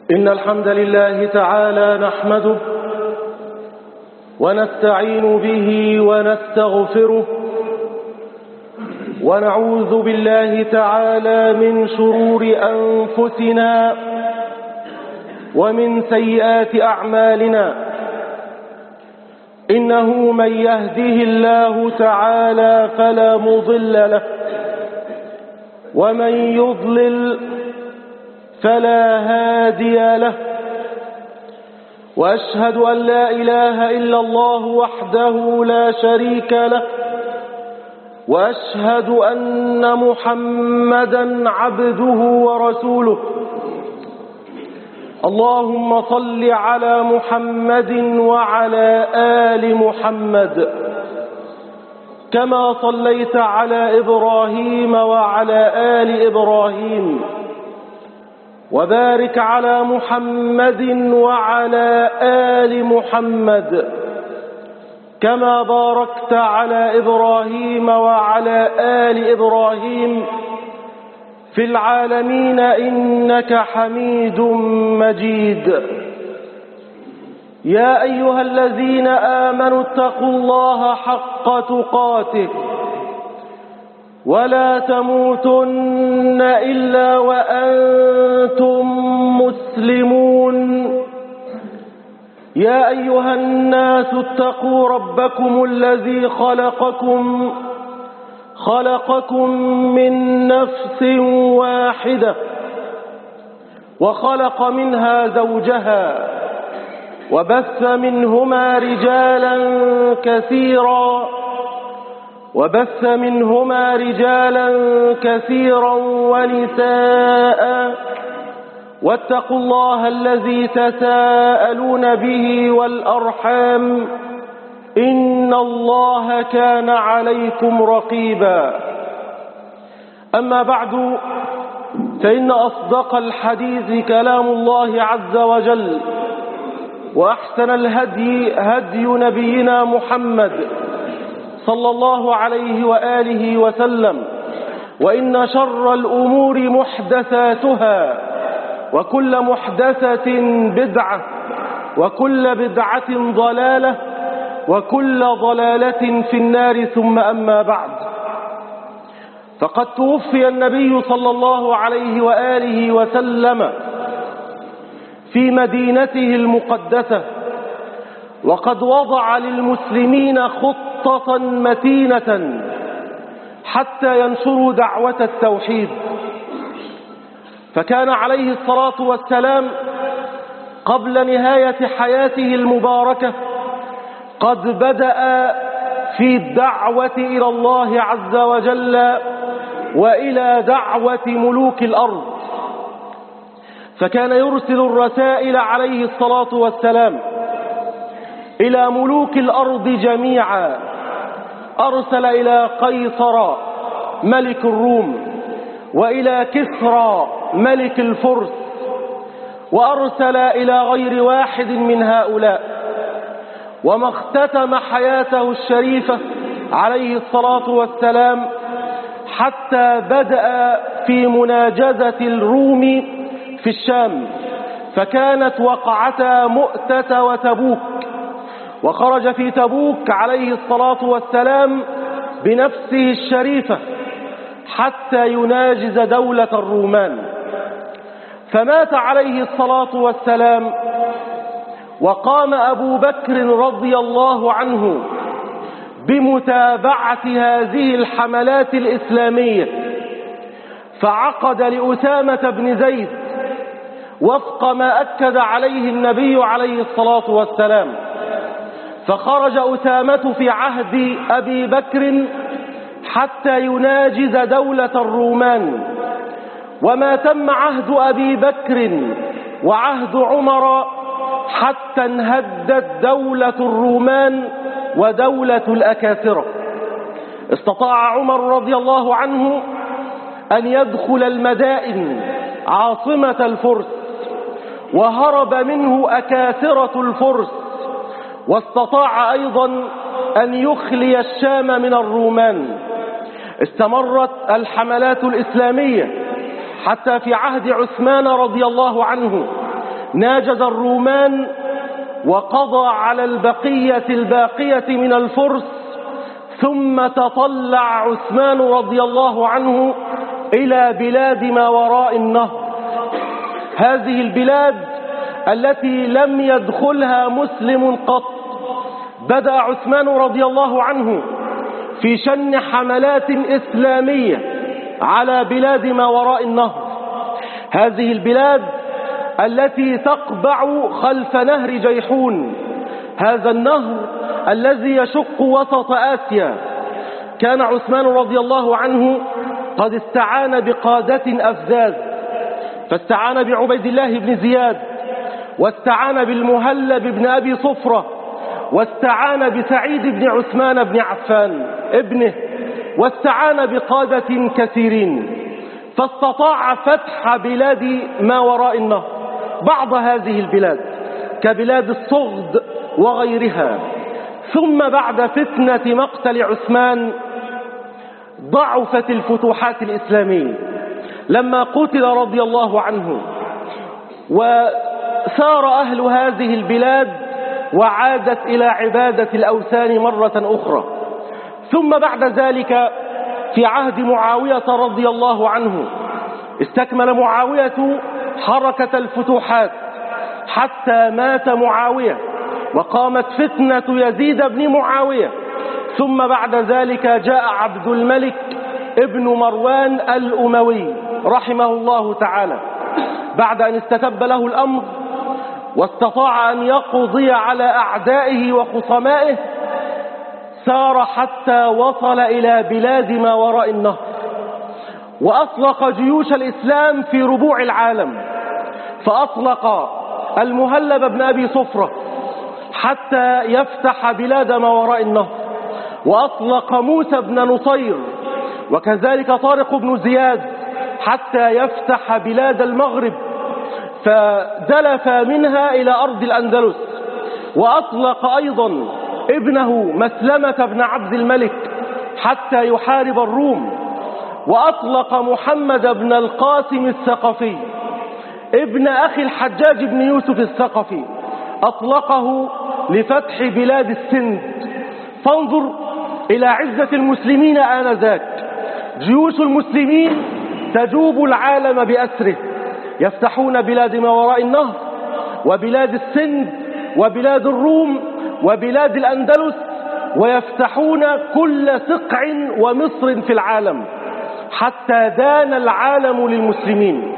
إن الحمد لله تعالى نحمده ونستعين به ونستغفره ونعوذ بالله تعالى من شرور أنفسنا ومن سيئات أعمالنا. إنه من يهده الله تعالى فلا مضل له ومن يضلل فلا هادي له، وأشهد أن لا إله إلا الله وحده لا شريك له، وأشهد أن محمدا عبده ورسوله. اللهم صل على محمد وعلى آل محمد كما صليت على إبراهيم وعلى آل إبراهيم، وبارك على محمد وعلى آل محمد كما باركت على إبراهيم وعلى آل إبراهيم في العالمين إنك حميد مجيد. يا أيها الذين آمنوا اتقوا الله حق تقاته ولا تموتن إلا وأنتم مسلمون. يا أيها الناس اتقوا ربكم الذي خلقكم من نفس واحدة وخلق منها زوجها وبث منهما رجالا كثيرا ونساء، واتقوا الله الذي تساءلون به والأرحام إن الله كان عليكم رقيبا. أما بعد، فإن أصدق الحديث كلام الله عز وجل، وأحسن الهدي هدي نبينا محمد صلى الله عليه وآله وسلم، وإن شر الأمور محدثاتها، وكل محدثة بدعة، وكل بدعة ضلالة، وكل ضلالة في النار. ثم أما بعد، فقد توفي النبي صلى الله عليه وآله وسلم في مدينته المقدسة، وقد وضع للمسلمين خطة متينة حتى ينشروا دعوة التوحيد. فكان عليه الصلاة والسلام قبل نهاية حياته المباركة قد بدأ في الدعوة إلى الله عز وجل وإلى دعوة ملوك الأرض، فكان يرسل الرسائل عليه الصلاة والسلام إلى ملوك الأرض جميعا. أرسل إلى قيصر ملك الروم، وإلى كسرى ملك الفرس، وأرسل إلى غير واحد من هؤلاء. وما اختتم حياته الشريفة عليه الصلاة والسلام حتى بدأ في مناجزة الروم في الشام، فكانت وقعتا مؤتة وتبوك، وخرج في تبوك عليه الصلاة والسلام بنفسه الشريفة حتى يناجز دولة الرومان. فمات عليه الصلاة والسلام، وقام أبو بكر رضي الله عنه بمتابعة هذه الحملات الإسلامية، فعقد لأسامة بن زيد وفق ما أكد عليه النبي عليه الصلاة والسلام. فخرج أسامة في عهد أبي بكر حتى يناجز دولة الرومان، وما تم عهد أبي بكر وعهد عمر حتى انهدت دولة الرومان ودولة الأكاثرة. استطاع عمر رضي الله عنه أن يدخل المدائن عاصمة الفرس، وهرب منه أكاثرة الفرس، واستطاع أيضا أن يخلي الشام من الرومان. استمرت الحملات الإسلامية حتى في عهد عثمان رضي الله عنه ناجز الرومان وقضى على البقية الباقية من الفرس، ثم تطلع عثمان رضي الله عنه إلى بلاد ما وراء النهر، هذه البلاد التي لم يدخلها مسلم قط. بدأ عثمان رضي الله عنه في شن حملات إسلامية على بلاد ما وراء النهر، هذه البلاد التي تقبع خلف نهر جيحون، هذا النهر الذي يشق وسط آسيا. كان عثمان رضي الله عنه قد استعان بقادة أفذاذ، فاستعان بعبيد الله بن زياد، واستعان بالمهلب بن أبي صفرة، واستعان بسعيد بن عثمان بن عفان ابنه، واستعان بقادة كثيرين، فاستطاع فتح بلاد ما وراء النهر، بعض هذه البلاد كبلاد الصغد وغيرها. ثم بعد فتنة مقتل عثمان ضعفت الفتوحات الإسلامية لما قتل رضي الله عنه، وسار أهل هذه البلاد وعادت إلى عبادة الأوثان مرة أخرى. ثم بعد ذلك في عهد معاوية رضي الله عنه استكمل معاوية حركة الفتوحات حتى مات معاوية، وقامت فتنة يزيد بن معاوية. ثم بعد ذلك جاء عبد الملك ابن مروان الأموي رحمه الله تعالى، بعد أن استتب له الأمر واستطاع أن يقضي على أعدائه وخصمائه، سار حتى وصل إلى بلاد ما وراء النهر، وأطلق جيوش الإسلام في ربوع العالم، فأطلق المهلب بن أبي صفرة حتى يفتح بلاد ما وراء النهر، وأطلق موسى بن نصير وكذلك طارق بن زياد حتى يفتح بلاد المغرب، فدلف منها إلى أرض الأندلس. وأطلق أيضا ابنه مسلمة بن عبد الملك حتى يحارب الروم. وأطلق محمد بن القاسم الثقفي ابن أخي الحجاج بن يوسف الثقفي، أطلقه لفتح بلاد السند. فانظر إلى عزة المسلمين آنذاك، جيوش المسلمين تجوب العالم بأسره، يفتحون بلاد ما وراء النهر وبلاد السند وبلاد الروم وبلاد الأندلس، ويفتحون كل سقع ومصر في العالم حتى دان العالم للمسلمين.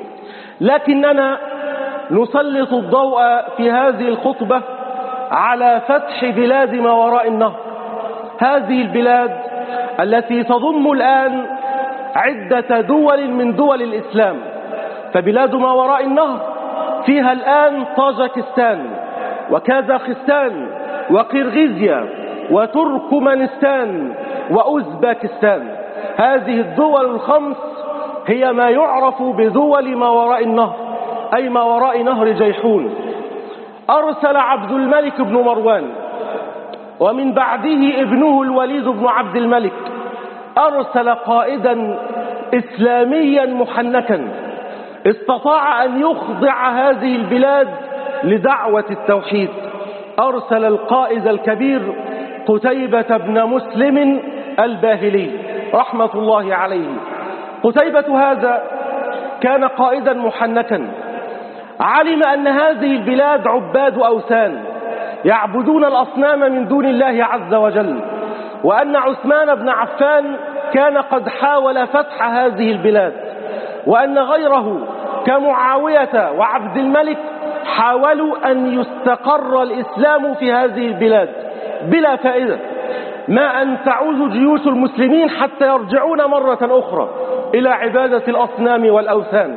لكننا نسلط الضوء في هذه الخطبة على فتح بلاد ما وراء النهر، هذه البلاد التي تضم الآن عدة دول من دول الإسلام. فبلاد ما وراء النهر فيها الآن طاجكستان وكازاخستان وقرغيزيا وتركمانستان وأوزباكستان، هذه الدول الخمس هي ما يعرف بدول ما وراء النهر، أي ما وراء نهر جيحون. أرسل عبد الملك بن مروان ومن بعده ابنه الوليد بن عبد الملك، أرسل قائدا إسلاميا محنكا استطاع أن يخضع هذه البلاد لدعوة التوحيد. أرسل القائد الكبير قتيبة بن مسلم الباهلي رحمة الله عليه. قتيبة هذا كان قائدا محنكا، علم أن هذه البلاد عباد أوثان يعبدون الأصنام من دون الله عز وجل، وأن عثمان بن عفان كان قد حاول فتح هذه البلاد، وأن غيره كمعاوية وعبد الملك حاولوا أن يستقر الإسلام في هذه البلاد بلا فائدة، ما أن تعود جيوش المسلمين حتى يرجعون مرة أخرى إلى عبادة الأصنام والأوثان.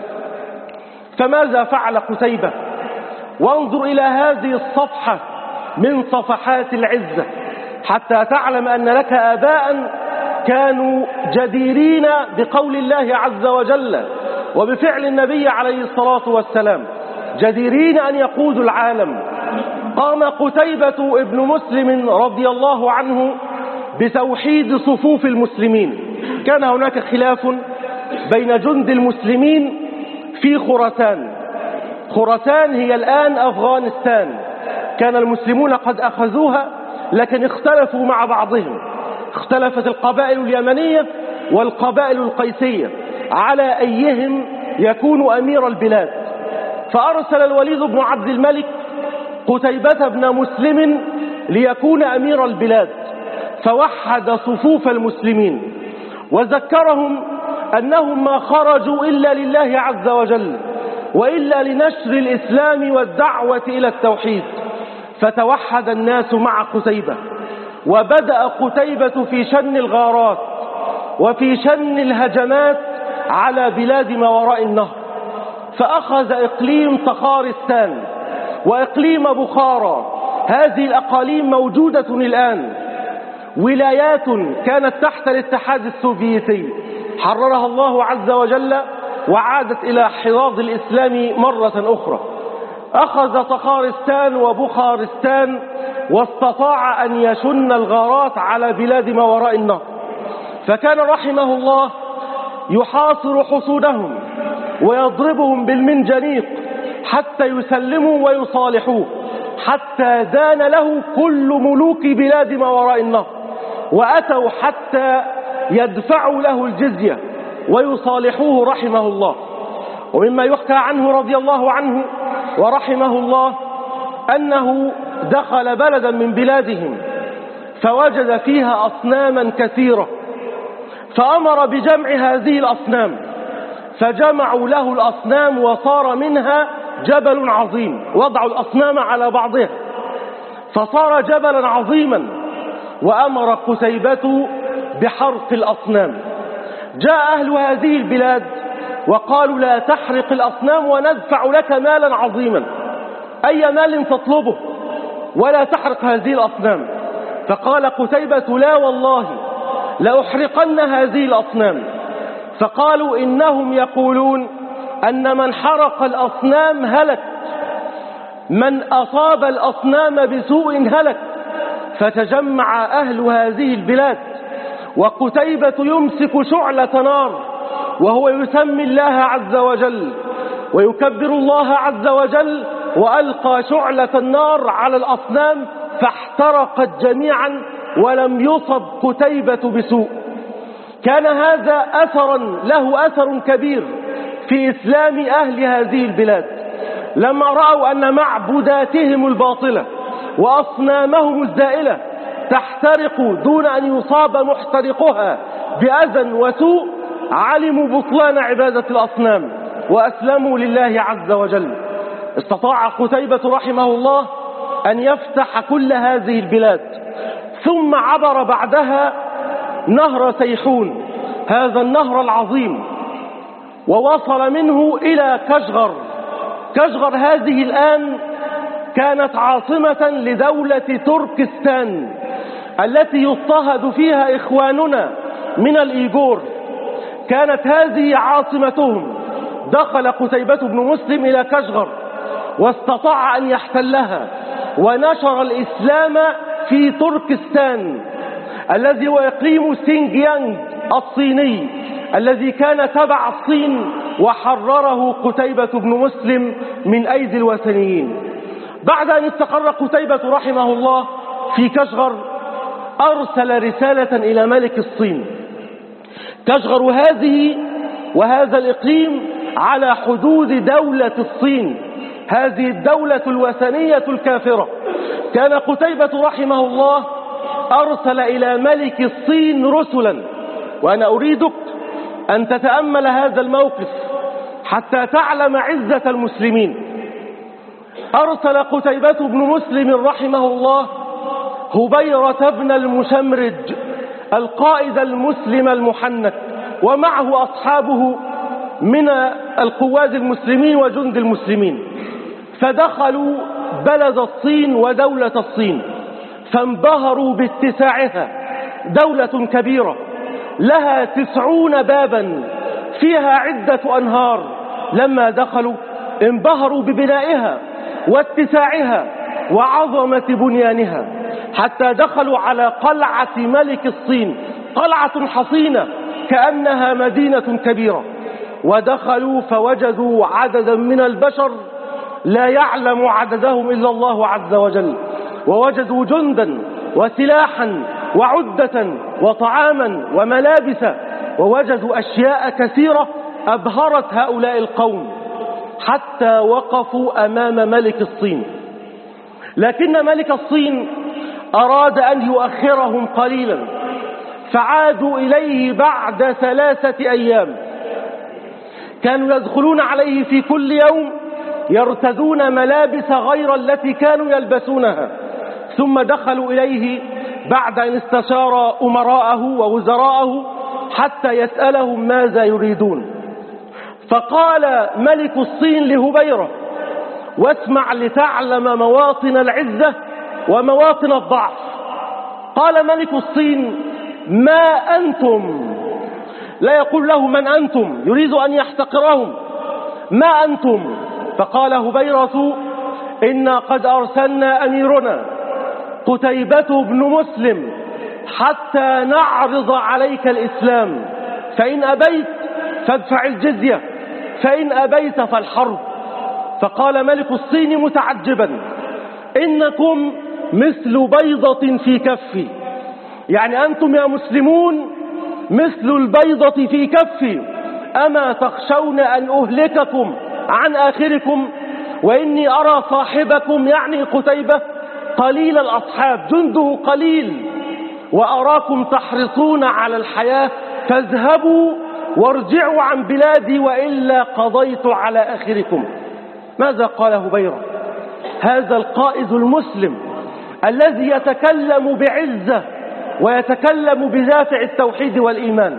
فماذا فعل قتيبة؟ وانظر إلى هذه الصفحة من صفحات العزة حتى تعلم أن لك آباء كانوا جديرين بقول الله عز وجل وبفعل النبي عليه الصلاة والسلام، جديرين أن يقودوا العالم. قام قتيبة ابن مسلم رضي الله عنه بتوحيد صفوف المسلمين. كان هناك خلاف بين جند المسلمين في خراسان، خراسان هي الآن أفغانستان. كان المسلمون قد أخذوها لكن اختلفوا مع بعضهم، اختلفت القبائل اليمنية والقبائل القيسية على أيهم يكون أمير البلاد، فأرسل الوليد بن عبد الملك قتيبة بن مسلم ليكون أمير البلاد، فوحد صفوف المسلمين وذكرهم أنهم ما خرجوا إلا لله عز وجل وإلا لنشر الإسلام والدعوة إلى التوحيد. فتوحد الناس مع قتيبة، وبدأ قتيبة في شن الغارات وفي شن الهجمات على بلاد ما وراء النهر، فأخذ إقليم تخارستان وإقليم بخارى. هذه الأقاليم موجودة الآن، ولايات كانت تحت الاتحاد السوفيتي حررها الله عز وجل وعادت إلى حراض الإسلام مرة أخرى. أخذ تخارستان وبخارستان واستطاع أن يشن الغارات على بلاد ما وراء النهر، فكان رحمه الله يحاصر حصونهم ويضربهم بالمنجنيق حتى يسلموا ويصالحوه، حتى دان له كل ملوك بلاد ما وراء النهر، وأتوا حتى يدفعوا له الجزية ويصالحوه رحمه الله. ومما يحكى عنه رضي الله عنه ورحمه الله أنه دخل بلدا من بلادهم فوجد فيها أصناما كثيرة، فأمر بجمع هذه الأصنام، فجمعوا له الأصنام وصار منها جبل عظيم، وضعوا الأصنام على بعضها فصار جبلا عظيما، وأمر قتيبة بحرق الأصنام. جاء أهل هذه البلاد وقالوا لا تحرق الأصنام وندفع لك مالا عظيما، أي مال تطلبه، ولا تحرق هذه الأصنام. فقال قتيبة لا والله لأحرقن هذه الأصنام. فقالوا إنهم يقولون أن من حرق الأصنام هلك، من أصاب الأصنام بسوء هلك. فتجمع أهل هذه البلاد وقتيبة يمسك شعلة نار وهو يسمي الله عز وجل ويكبر الله عز وجل، وألقى شعلة النار على الأصنام فاحترقت جميعا ولم يصب قتيبة بسوء. كان هذا له أثر كبير في إسلام أهل هذه البلاد، لما رأوا أن معبوداتهم الباطلة وأصنامهم الزائلة تحترق دون أن يصاب محترقها بأذى وسوء، علموا بطلان عبادة الأصنام وأسلموا لله عز وجل. استطاع قتيبة رحمه الله أن يفتح كل هذه البلاد، ثم عبر بعدها نهر سيحون، هذا النهر العظيم، ووصل منه إلى كشغر. كشغر هذه الآن كانت عاصمة لدولة تركستان التي يضطهد فيها إخواننا من الإيغور، كانت هذه عاصمتهم. دخل قتيبة بن مسلم إلى كشغر واستطاع أن يحتلها، ونشر الإسلام في تركستان الذي هو إقليم سينجيانج الصيني الذي كان تبع الصين، وحرره قتيبة بن مسلم من أيدي الوثنيين. بعد أن استقر قتيبة رحمه الله في كشغر أرسل رسالة إلى ملك الصين. كشغر هذه وهذا الإقليم على حدود دولة الصين، هذه الدولة الوثنية الكافرة. كان قتيبة رحمه الله أرسل إلى ملك الصين رسلا، وأنا أريدك أن تتأمل هذا الموقف حتى تعلم عزة المسلمين. أرسل قتيبة بن مسلم رحمه الله هبيرة بن المشمرج القائد المسلم المحنك، ومعه أصحابه من القواد المسلمين وجند المسلمين، فدخلوا بلد الصين ودولة الصين، فانبهروا باتساعها. دولة كبيرة لها 90 بابا، فيها عدة أنهار. لما دخلوا انبهروا ببنائها واتساعها وعظمة بنيانها، حتى دخلوا على قلعة ملك الصين، قلعة حصينة كأنها مدينة كبيرة. ودخلوا فوجدوا عددا من البشر لا يعلم عددهم إلا الله عز وجل، ووجدوا جندا وسلاحا وعدة وطعاما وملابس، ووجدوا أشياء كثيرة أبهرت هؤلاء القوم حتى وقفوا أمام ملك الصين. لكن ملك الصين أراد أن يؤخرهم قليلا، فعادوا إليه بعد 3 أيام. كانوا يدخلون عليه في كل يوم يرتدون ملابس غير التي كانوا يلبسونها، ثم دخلوا إليه بعد أن استشار أمراءه ووزراءه حتى يسألهم ماذا يريدون. فقال ملك الصين لهبيرة: واسمع لتعلم مواطن العزة ومواطن الضعف. قال ملك الصين: ما أنتم؟ لا يقول له من أنتم، يريد أن يحتقرهم. ما أنتم؟ فقال هبيرة: إنا قد أرسلنا أميرنا قتيبة بن مسلم حتى نعرض عليك الإسلام، فإن أبيت فادفع الجزية، فإن أبيت فالحرب. فقال ملك الصين متعجبا: إنكم مثل بيضة في كفي، يعني أنتم يا مسلمون مثل البيضة في كفي، أما تخشون أن أهلككم عن آخركم؟ وإني أرى صاحبكم يعني قتيبة قليل الأصحاب، جنده قليل، وأراكم تحرصون على الحياة، فاذهبوا وارجعوا عن بلادي وإلا قضيت على آخركم. ماذا قال هبيرة؟ هذا القائد المسلم الذي يتكلم بعزة ويتكلم بدافع التوحيد والإيمان.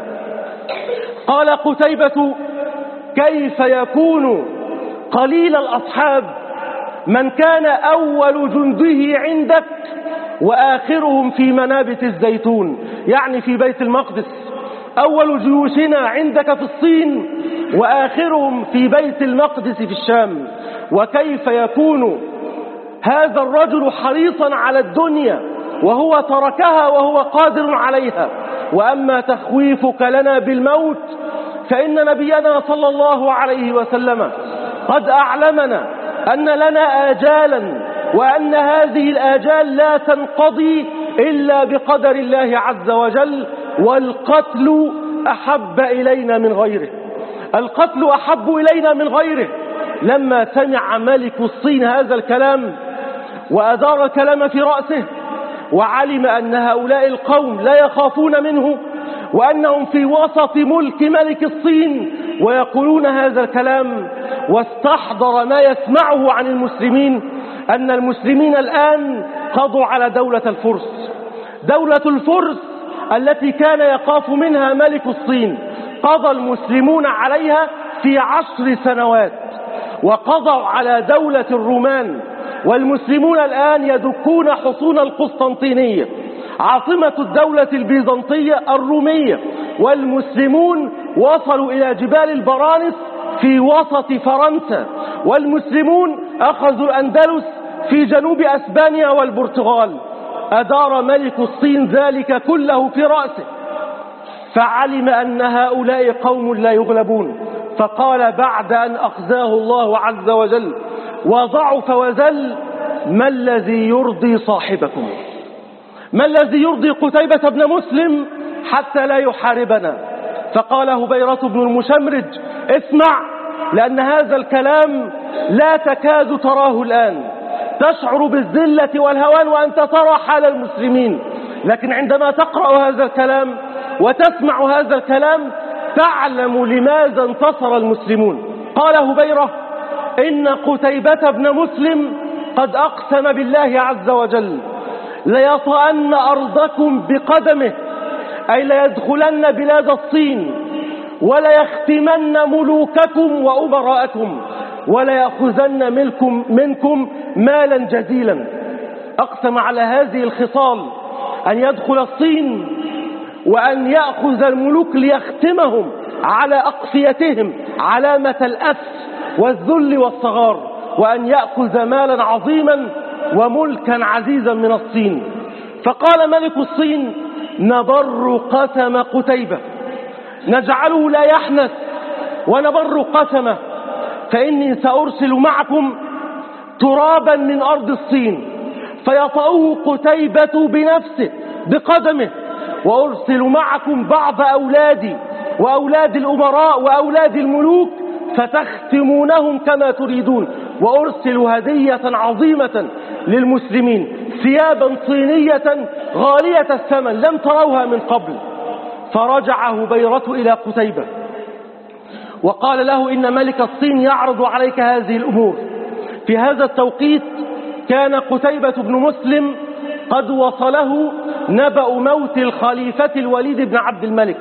قال قتيبة: كيف يكون قليل الأصحاب من كان أول جنده عندك وآخرهم في منابت الزيتون، يعني في بيت المقدس. أول جيوشنا عندك في الصين وآخرهم في بيت المقدس في الشام. وكيف يكون هذا الرجل حريصا على الدنيا وهو تركها وهو قادر عليها؟ وأما تخويفك لنا بالموت فإن نبينا صلى الله عليه وسلم قد أعلمنا أن لنا آجالا، وأن هذه الآجال لا تنقضي إلا بقدر الله عز وجل، والقتل أحب إلينا من غيره. القتل أحب إلينا من غيره. لما سمع ملك الصين هذا الكلام وأدار الكلام في رأسه وعلم أن هؤلاء القوم لا يخافون منه وأنهم في وسط ملك ملك الصين ويقولون هذا الكلام، واستحضر ما يسمعه عن المسلمين، أن المسلمين الآن قضوا على دولة الفرس. دولة الفرس التي كان يخاف منها ملك الصين قضى المسلمون عليها في 10 سنوات، وقضوا على دولة الرومان. والمسلمون الآن يدكون حصون القسطنطينية عاصمة الدولة البيزنطية الرومية، والمسلمون وصلوا إلى جبال البرانس في وسط فرنسا، والمسلمون أخذوا الأندلس في جنوب أسبانيا والبرتغال. أدار ملك الصين ذلك كله في رأسه، فعلم أن هؤلاء قوم لا يغلبون، فقال بعد أن أخزاه الله عز وجل وضعف وذل: ما الذي يرضي صاحبكم؟ ما الذي يرضي قتيبة بن مسلم حتى لا يحاربنا؟ فقال هبيرة بن المشمرج: اسمع، لأن هذا الكلام لا تكاد تراه الآن، تشعر بالذلة والهوان وأنت ترى حال المسلمين، لكن عندما تقرأ هذا الكلام وتسمع هذا الكلام تعلم لماذا انتصر المسلمون. قال هبيرة: إن قتيبة بن مسلم قد أقسم بالله عز وجل ليطأن أرضكم بقدمه، أي ليدخلن بلاد الصين وليختمن ملوككم وأمراءكم وليأخذن منكم مالا جزيلا. أقسم على هذه الخصال، أن يدخل الصين وأن يأخذ الملوك ليختمهم على أقفيتهم علامة الأسر والذل والصغار، وأن يأخذ مالا عظيما وملكا عزيزا من الصين. فقال ملك الصين: نبر قسم قتيبة، نجعله لا يحنث ونبر قسمه، فإني سأرسل معكم ترابا من أرض الصين فيطأه قتيبة بنفسه بقدمه، وأرسل معكم بعض أولادي وأولاد الأمراء وأولاد الملوك فتختمونهم كما تريدون، وأرسل هدية عظيمة للمسلمين ثيابا صينية غالية الثمن لم تروها من قبل. فرجع هبيرة إلى قتيبة وقال له إن ملك الصين يعرض عليك هذه الأمور. في هذا التوقيت كان قتيبة بن مسلم قد وصله نبأ موت الخليفة الوليد بن عبد الملك،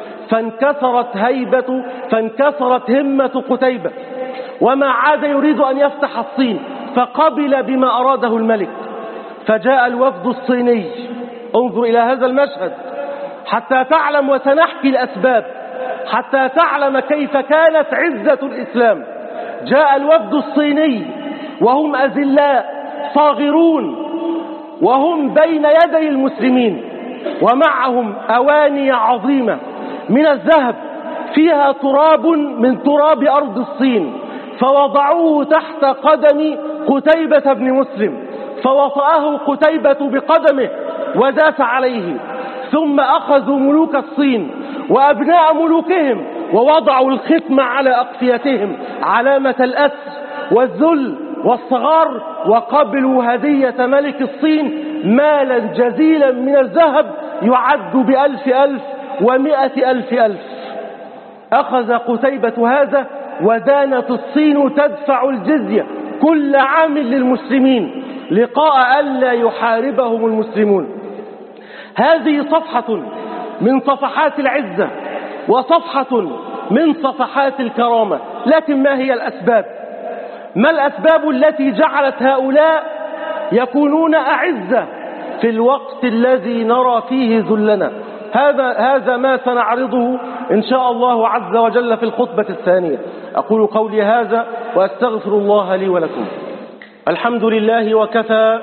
فانكسرت همة قتيبة وما عاد يريد أن يفتح الصين، فقبل بما أراده الملك. فجاء الوفد الصيني، انظر إلى هذا المشهد حتى تعلم، وسنحكي الأسباب حتى تعلم كيف كانت عزة الإسلام. جاء الوفد الصيني وهم أذلاء صاغرون، وهم بين يدي المسلمين، ومعهم أواني عظيمة من الذهب فيها تراب من تراب أرض الصين، فوضعوه تحت قدم قتيبة بن مسلم، فوطأه قتيبة بقدمه وداس عليه. ثم أخذوا ملوك الصين وأبناء ملوكهم ووضعوا الختم على أقفيتهم علامة الأسر والذل والصغار، وقبلوا هدية ملك الصين مالا جزيلا من الذهب يعد ب1,000,000 و100,000. أخذ قتيبة هذا، ودانت الصين تدفع الجزية كل عام للمسلمين لقاء ألا يحاربهم المسلمون. هذه صفحة من صفحات العزة وصفحة من صفحات الكرامة. لكن ما هي الأسباب؟ ما الأسباب التي جعلت هؤلاء يكونون أعزة في الوقت الذي نرى فيه ذلنا؟ هذا ما سنعرضه إن شاء الله عز وجل في الخطبة الثانية. أقول قولي هذا وأستغفر الله لي ولكم. الحمد لله وكفى،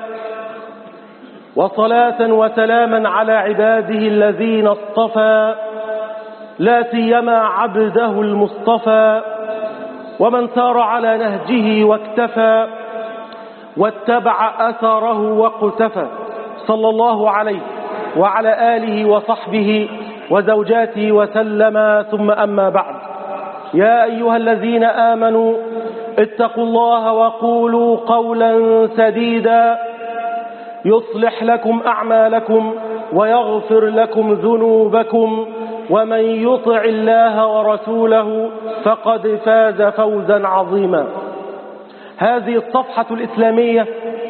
وصلاة وسلاما على عباده الذين اصطفى، لا سيما عبده المصطفى، ومن سار على نهجه واكتفى واتبع أثره واقتفى، صلى الله عليه وعلى آله وصحبه وزوجاته وسلم. ثم أما بعد، يا أيها الذين آمنوا اتقوا الله وقولوا قولا سديدا يصلح لكم أعمالكم ويغفر لكم ذنوبكم، ومن يطع الله ورسوله فقد فاز فوزا عظيما. هذه الصفحة الإسلامية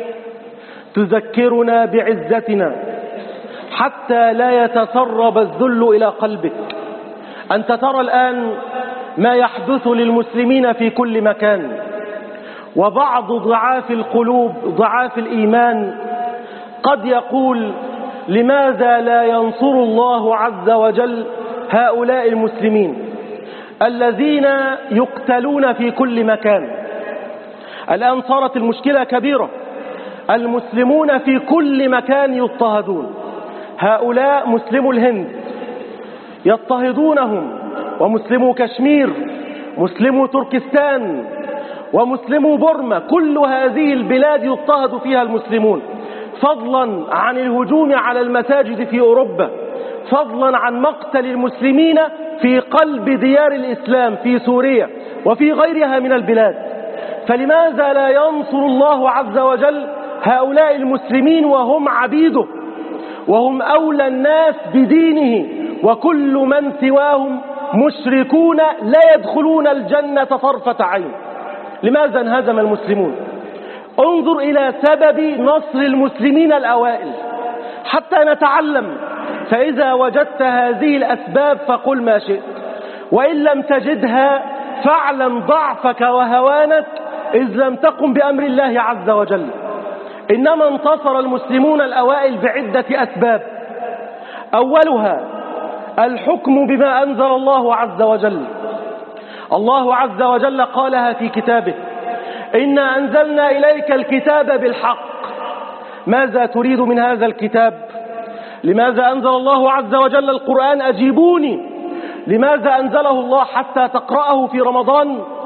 تذكرنا بعزتنا حتى لا يتسرب الذل إلى قلبك. أنت ترى الآن ما يحدث للمسلمين في كل مكان، وبعض ضعاف القلوب ضعاف الإيمان قد يقول لماذا لا ينصر الله عز وجل هؤلاء المسلمين الذين يقتلون في كل مكان؟ الآن صارت المشكلة كبيرة، المسلمون في كل مكان يضطهدون. هؤلاء مسلمو الهند يضطهدونهم، ومسلمو كشمير، مسلمو تركستان، ومسلمو بورما، كل هذه البلاد يضطهد فيها المسلمون، فضلا عن الهجوم على المساجد في أوروبا، فضلا عن مقتل المسلمين في قلب ديار الإسلام في سوريا وفي غيرها من البلاد. فلماذا لا ينصر الله عز وجل هؤلاء المسلمين وهم عبيده، وهم أولى الناس بدينه، وكل من سواهم مشركون لا يدخلون الجنة طرفة عين؟ لماذا انهزم المسلمون؟ انظر إلى سبب نصر المسلمين الأوائل حتى نتعلم. فإذا وجدت هذه الأسباب فقل ما شئت، وإن لم تجدها فاعلم ضعفك وهوانك إذ لم تقم بأمر الله عز وجل. إنما انتصر المسلمون الأوائل بعدة أسباب، أولها الحكم بما أنزل الله عز وجل. الله عز وجل قالها في كتابه: إنا أنزلنا إليك الكتاب بالحق. ماذا تريد من هذا الكتاب؟ لماذا أنزل الله عز وجل القرآن؟ أجيبوني. لماذا أنزله الله حتى تقرأه في رمضان؟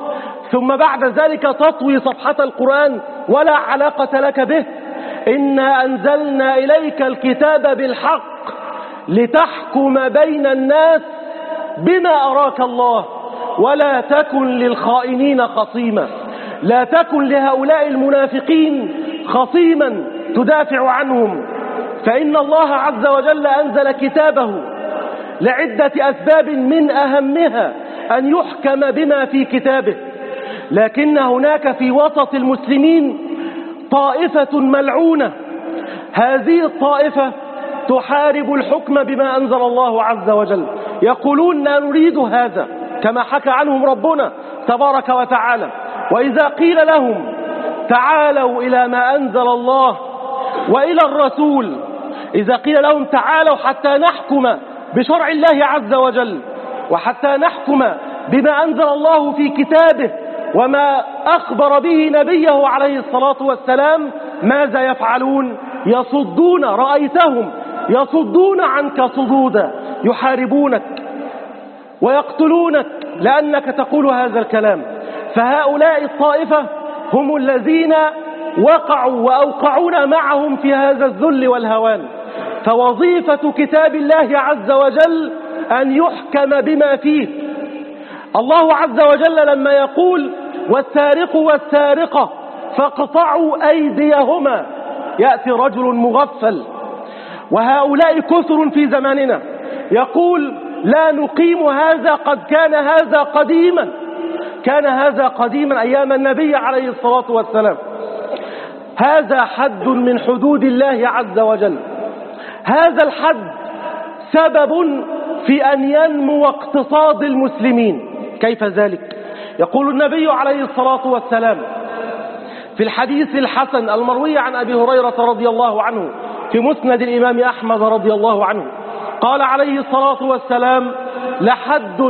ثم بعد ذلك تطوي صفحة القرآن ولا علاقة لك به. إنا أنزلنا إليك الكتاب بالحق لتحكم بين الناس بما أراك الله ولا تكن للخائنين خصيما. لا تكن لهؤلاء المنافقين خصيما تدافع عنهم، فإن الله عز وجل أنزل كتابه لعدة أسباب من أهمها أن يحكم بما في كتابه. لكن هناك في وسط المسلمين طائفة ملعونة، هذه الطائفة تحارب الحكم بما أنزل الله عز وجل، يقولون لا نريد هذا كما حكى عنهم ربنا تبارك وتعالى. وإذا قيل لهم تعالوا إلى ما أنزل الله وإلى الرسول، إذا قيل لهم تعالوا حتى نحكم بشرع الله عز وجل وحتى نحكم بما أنزل الله في كتابه وما أخبر به نبيه عليه الصلاة والسلام، ماذا يفعلون؟ يصدون، رأيتهم يصدون عنك صدودا، يحاربونك ويقتلونك لأنك تقول هذا الكلام. فهؤلاء الطائفة هم الذين وقعوا وأوقعونا معهم في هذا الذل والهوان. فوظيفة كتاب الله عز وجل أن يحكم بما فيه. الله عز وجل لما يقول والسارق والسارقة فاقطعوا أيديهما، يأتي رجل مغفل، وهؤلاء كثر في زماننا، يقول لا نقيم هذا، قد كان هذا قديما، كان هذا قديما أيام النبي عليه الصلاة والسلام. هذا حد من حدود الله عز وجل. هذا الحد سبب في أن ينمو اقتصاد المسلمين. كيف ذلك؟ يقول النبي عليه الصلاة والسلام في الحديث الحسن المروي عن أبي هريرة رضي الله عنه في مسند الإمام أحمد رضي الله عنه، قال عليه الصلاة والسلام لحد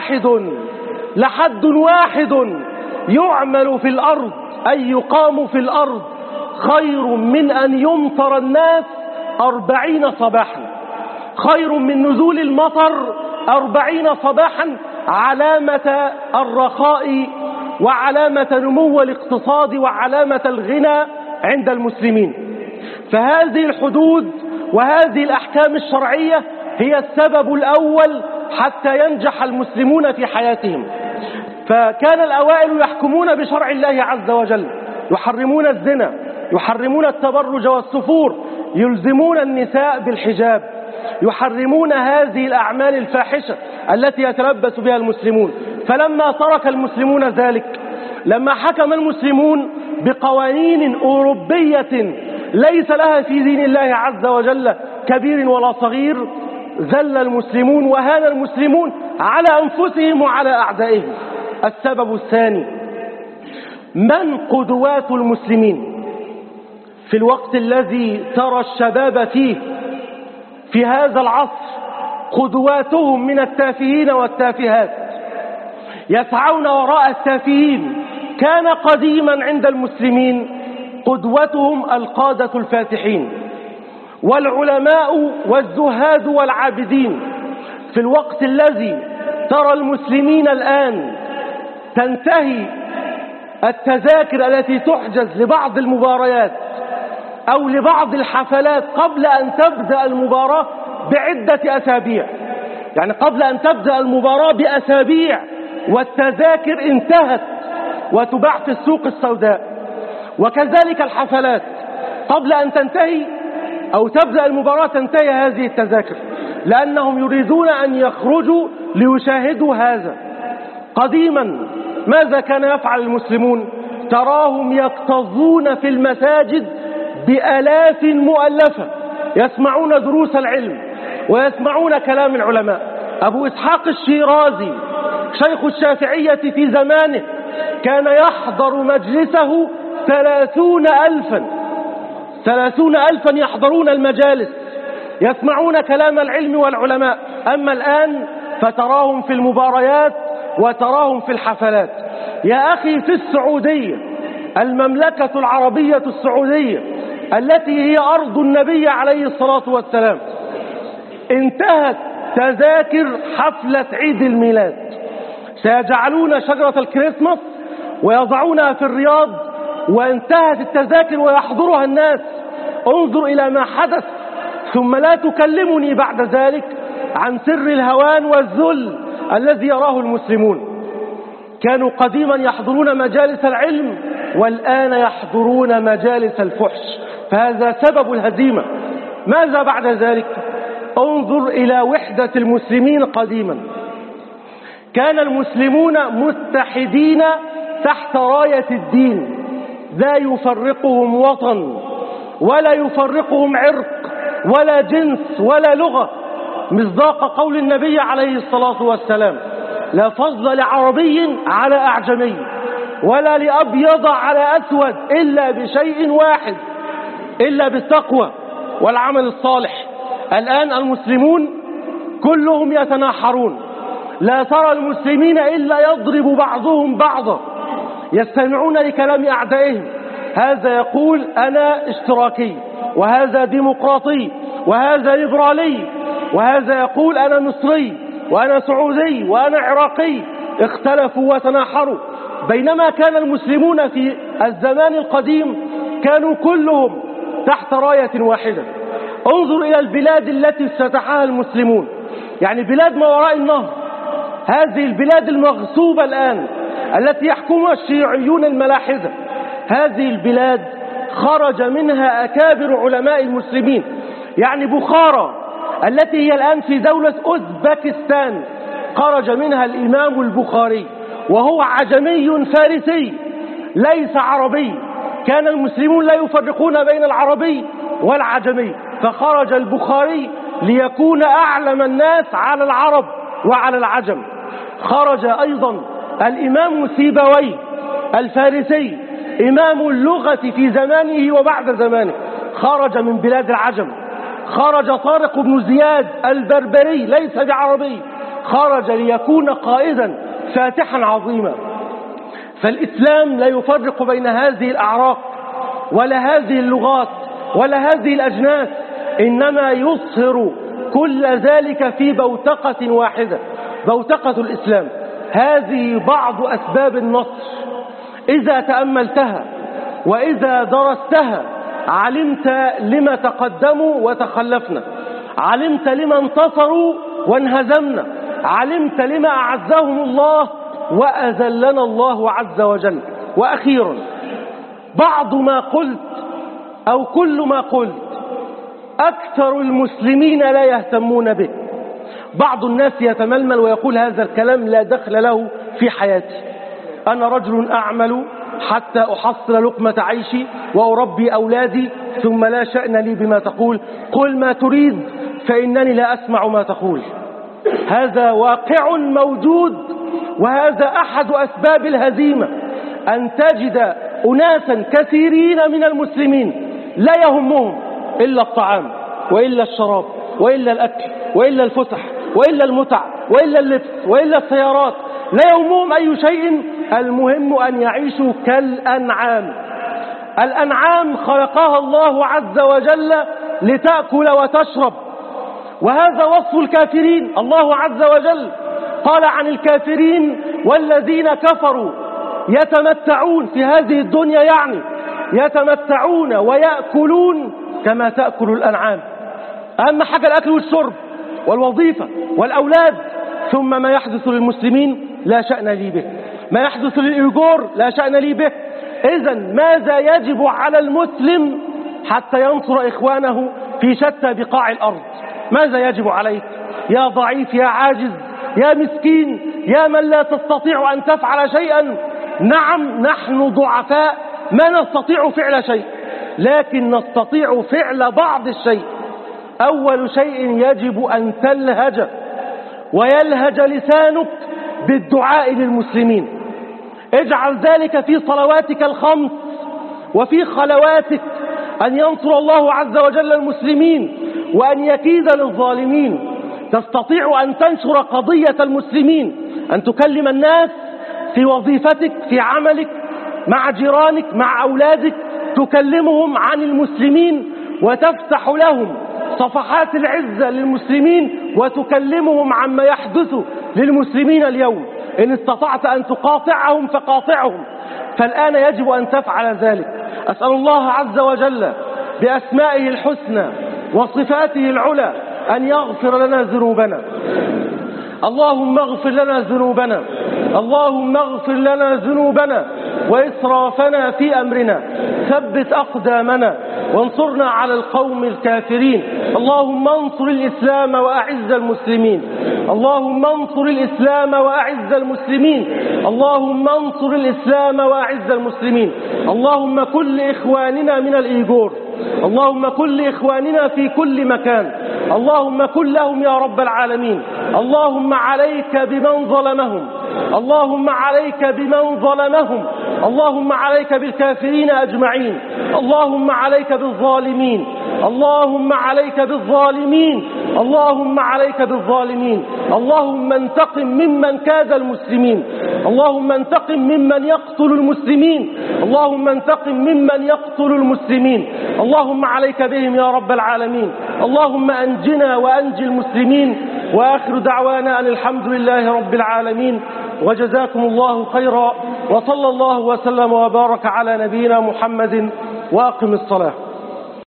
واحد يعمل في الأرض، أي يقام في الأرض، خير من أن يمطر الناس 40 صباحا، خير من نزول المطر 40 صباحا، علامة الرخاء وعلامة نمو الاقتصاد وعلامة الغنى عند المسلمين. فهذه الحدود وهذه الأحكام الشرعية هي السبب الأول حتى ينجح المسلمون في حياتهم. فكان الأوائل يحكمون بشرع الله عز وجل، يحرمون الزنا، يحرمون التبرج والسفور، يلزمون النساء بالحجاب، يحرمون هذه الأعمال الفاحشة التي يتلبس بها المسلمون. فلما ترك المسلمون ذلك، لما حكم المسلمون بقوانين أوروبية ليس لها في دين الله عز وجل كبير ولا صغير، ذل المسلمون وهان المسلمون على أنفسهم وعلى أعدائهم. السبب الثاني، من قدوات المسلمين في الوقت الذي ترى الشباب فيه في هذا العصر؟ قدواتهم من التافهين والتافهات، يسعون وراء التافهين. كان قديما عند المسلمين قدوتهم القادة الفاتحين والعلماء والزهاد والعابدين. في الوقت الذي ترى المسلمين الآن تنتهي التذاكر التي تحجز لبعض المباريات أو لبعض الحفلات قبل أن تبدأ المباراة بعدة أسابيع، يعني قبل أن تبدأ المباراة بأسابيع والتذاكر انتهت وتباع في السوق السوداء. وكذلك الحفلات قبل أن تنتهي أو تبدأ المباراة تنتهي هذه التذاكر، لأنهم يريدون أن يخرجوا ليشاهدوا هذا. قديما ماذا كان يفعل المسلمون؟ تراهم يكتظون في المساجد بآلاف مؤلفة، يسمعون دروس العلم ويسمعون كلام العلماء. أبو إسحاق الشيرازي شيخ الشافعية في زمانه كان يحضر مجلسه 30,000 يحضرون المجالس يسمعون كلام العلم والعلماء. أما الآن فتراهم في المباريات وتراهم في الحفلات. يا أخي في السعودية، المملكة العربية السعودية التي هي أرض النبي عليه الصلاة والسلام، انتهت تذاكر حفلة عيد الميلاد، سيجعلون شجرة الكريسماس ويضعونها في الرياض وانتهت التذاكر ويحضرها الناس. انظر إلى ما حدث، ثم لا تكلمني بعد ذلك عن سر الهوان والذل الذي يراه المسلمون. كانوا قديما يحضرون مجالس العلم والآن يحضرون مجالس الفحش، فهذا سبب الهزيمة. ماذا بعد ذلك؟ انظر إلى وحدة المسلمين قديما. كان المسلمون متحدين تحت راية الدين، لا يفرقهم وطن ولا يفرقهم عرق ولا جنس ولا لغة، مصداق قول النبي عليه الصلاة والسلام: لا فضل لعربي على أعجمي ولا لأبيض على أسود إلا بشيء واحد، إلا بالتقوى والعمل الصالح. الآن المسلمون كلهم يتناحرون، لا ترى المسلمين إلا يضرب بعضهم بعضا، يستمعون لكلام أعدائهم. هذا يقول أنا اشتراكي، وهذا ديمقراطي، وهذا ليبرالي، وهذا يقول أنا مصري وأنا سعودي وأنا عراقي. اختلفوا وتناحروا، بينما كان المسلمون في الزمان القديم كانوا كلهم تحت راية واحدة. انظر إلى البلاد التي افتتحها المسلمون، يعني بلاد ما وراء النهر، هذه البلاد المغصوبة الآن التي يحكمها الشيوعيون الملاحدة، هذه البلاد خرج منها أكابر علماء المسلمين. يعني بخارى التي هي الآن في دولة أوزبكستان خرج منها الإمام البخاري، وهو عجمي فارسي ليس عربي. كان المسلمون لا يفرقون بين العربي والعجمي، فخرج البخاري ليكون أعلم الناس على العرب وعلى العجم. خرج أيضا الإمام سيبويه الفارسي، إمام اللغة في زمانه وبعد زمانه، خرج من بلاد العجم. خرج طارق بن زياد البربري ليس بعربي، خرج ليكون قائدا فاتحا عظيما. فالإسلام لا يفرق بين هذه الأعراق ولا هذه اللغات ولا هذه الأجناس، إنما يصهر كل ذلك في بوتقة واحدة، بوتقة الإسلام. هذه بعض أسباب النصر، إذا تأملتها وإذا درستها علمت لما تقدموا وتخلفنا، علمت لما انتصروا وانهزمنا، علمت لما أعزهم الله وأذلنا الله عز وجل. وأخيرا، بعض ما قلت أو كل ما قلت أكثر المسلمين لا يهتمون به. بعض الناس يتململ ويقول هذا الكلام لا دخل له في حياتي، أنا رجل أعمل حتى أحصل لقمة عيشي وأربي أولادي، ثم لا شأن لي بما تقول، قل ما تريد فإنني لا أسمع ما تقول. هذا واقع موجود، وهذا أحد أسباب الهزيمة، أن تجد أناسا كثيرين من المسلمين لا يهمهم إلا الطعام وإلا الشراب وإلا الأكل وإلا الفسح وإلا المتع وإلا اللبس وإلا السيارات، لا يهمهم أي شيء، المهم أن يعيشوا كالأنعام. الأنعام خلقها الله عز وجل لتأكل وتشرب، وهذا وصف الكافرين. الله عز وجل قال عن الكافرين: والذين كفروا يتمتعون في هذه الدنيا، يعني يتمتعون ويأكلون كما تأكل الأنعام. أهم حاجة الأكل والشرب والوظيفة والأولاد، ثم ما يحدث للمسلمين لا شأن لي به، ما يحدث للإيغور لا شأن لي به. إذن ماذا يجب على المسلم حتى ينصر إخوانه في شتى بقاع الأرض؟ ماذا يجب عليك يا ضعيف يا عاجز يا مسكين يا من لا تستطيع أن تفعل شيئا؟ نعم، نحن ضعفاء ما نستطيع فعل شيء، لكن نستطيع فعل بعض الشيء. أول شيء يجب أن تلهج ويلهج لسانك بالدعاء للمسلمين. اجعل ذلك في صلواتك الخمس وفي خلواتك، أن ينصر الله عز وجل المسلمين وأن يكيد للظالمين. تستطيع أن تنشر قضية المسلمين، أن تكلم الناس في وظيفتك في عملك مع جيرانك مع أولادك، تكلمهم عن المسلمين وتفتح لهم صفحات العزة للمسلمين، وتكلمهم عما يحدث للمسلمين اليوم. إن استطعت أن تقاطعهم فقاطعهم، فالآن يجب أن تفعل ذلك. أسأل الله عز وجل بأسمائه الحسنى وصفاته العلى أن يغفر لنا ذنوبنا. اللهم اغفر لنا ذنوبنا، اللهم اغفر لنا ذنوبنا وإسرافنا في أمرنا، ثبت أقدامنا وانصرنا على القوم الكافرين. اللهم انصر الإسلام وأعز المسلمين، اللهم انصر الإسلام وأعز المسلمين، اللهم انصر الإسلام وأعز المسلمين. اللهم كل إخواننا من الإيجور، اللهم كل إخواننا في كل مكان، اللهم كن لهم يا رب العالمين. اللهم عليك بمن ظلمهم، اللهم عليك بمن ظلمهم، اللهم عليك بالكافرين أجمعين، اللهم عليك بالظالمين، اللهم عليك بالظالمين، اللهم عليك بالظالمين. اللهم انتقم ممن كاد المسلمين، اللهم انتقم ممن يقتل المسلمين، اللهم انتقم ممن يقتل المسلمين. اللهم عليك بهم يا رب العالمين. اللهم أنجنا وأنجي المسلمين. وآخر دعوانا أن الحمد لله رب العالمين، وجزاكم الله خيرا، وصلى الله وسلم وبارك على نبينا محمد، وأقم الصلاة.